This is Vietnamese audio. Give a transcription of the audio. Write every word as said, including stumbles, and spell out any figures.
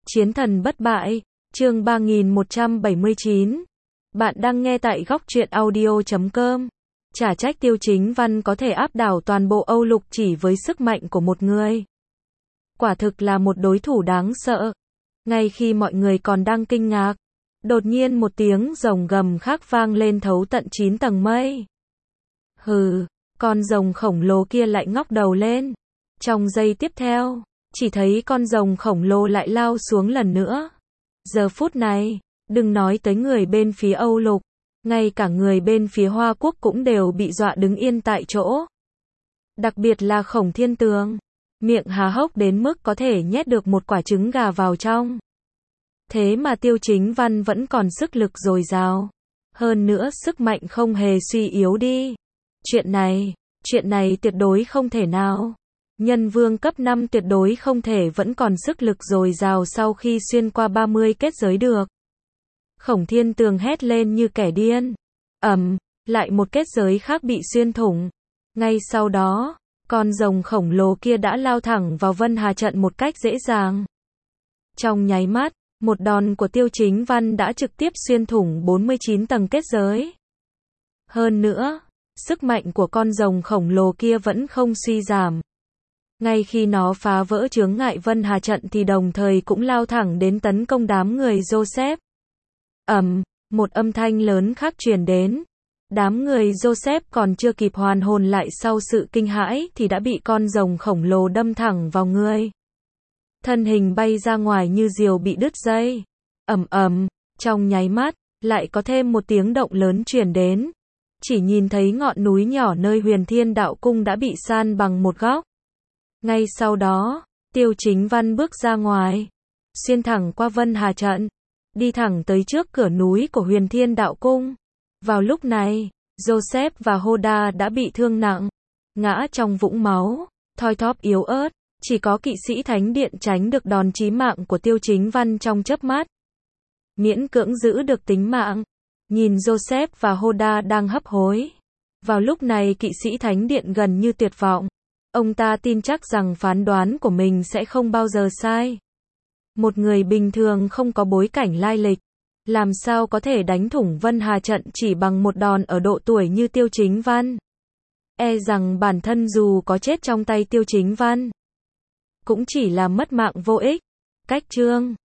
Chiến thần bất bại, chương ba nghìn một trăm bảy mươi chín. Bạn đang nghe tại góc truyện audio chấm com. Chả trách Tiêu Chính Văn có thể áp đảo toàn bộ Âu Lục chỉ với sức mạnh của một người. Quả thực là một đối thủ đáng sợ. Ngay khi mọi người còn đang kinh ngạc, đột nhiên một tiếng rồng gầm khác vang lên thấu tận chín tầng mây. Hừ, con rồng khổng lồ kia lại ngóc đầu lên. Trong giây tiếp theo, chỉ thấy con rồng khổng lồ lại lao xuống lần nữa. Giờ phút này, đừng nói tới người bên phía Âu Lục, ngay cả người bên phía Hoa Quốc cũng đều bị dọa đứng yên tại chỗ. Đặc biệt là Khổng Thiên Tường, miệng há hốc đến mức có thể nhét được một quả trứng gà vào trong. Thế mà Tiêu Chính Văn vẫn còn sức lực dồi dào. Hơn nữa sức mạnh không hề suy yếu đi. Chuyện này, chuyện này tuyệt đối không thể nào. Nhân vương cấp năm tuyệt đối không thể vẫn còn sức lực dồi dào sau khi xuyên qua ba mươi kết giới được. Khổng Thiên Tường hét lên như kẻ điên. Ầm, lại một kết giới khác bị xuyên thủng. Ngay sau đó, con rồng khổng lồ kia đã lao thẳng vào Vân Hà trận một cách dễ dàng. Trong nháy mắt, một đòn của Tiêu Chính Văn đã trực tiếp xuyên thủng bốn mươi chín tầng kết giới. Hơn nữa, sức mạnh của con rồng khổng lồ kia vẫn không suy giảm. Ngay khi nó phá vỡ chướng ngại Vân Hà trận thì đồng thời cũng lao thẳng đến tấn công đám người Joseph. Ầm, một âm thanh lớn khác truyền đến. Đám người Joseph còn chưa kịp hoàn hồn lại sau sự kinh hãi thì đã bị con rồng khổng lồ đâm thẳng vào người. Thân hình bay ra ngoài như diều bị đứt dây. Ầm ầm, trong nháy mắt, lại có thêm một tiếng động lớn truyền đến. Chỉ nhìn thấy ngọn núi nhỏ nơi Huyền Thiên Đạo Cung đã bị san bằng một góc. Ngay sau đó, Tiêu Chính Văn bước ra ngoài, xuyên thẳng qua Vân Hà trận, đi thẳng tới trước cửa núi của Huyền Thiên Đạo Cung. Vào lúc này, Joseph và Hoda đã bị thương nặng, ngã trong vũng máu, thoi thóp yếu ớt, chỉ có kỵ sĩ Thánh Điện tránh được đòn chí mạng của Tiêu Chính Văn trong chớp mắt. Miễn cưỡng giữ được tính mạng, nhìn Joseph và Hoda đang hấp hối. Vào lúc này kỵ sĩ Thánh Điện gần như tuyệt vọng. Ông ta tin chắc rằng phán đoán của mình sẽ không bao giờ sai. Một người bình thường không có bối cảnh lai lịch, làm sao có thể đánh thủng Vân Hà trận chỉ bằng một đòn ở độ tuổi như Tiêu Chính Văn. E rằng bản thân dù có chết trong tay Tiêu Chính Văn, cũng chỉ là mất mạng vô ích. Cách chương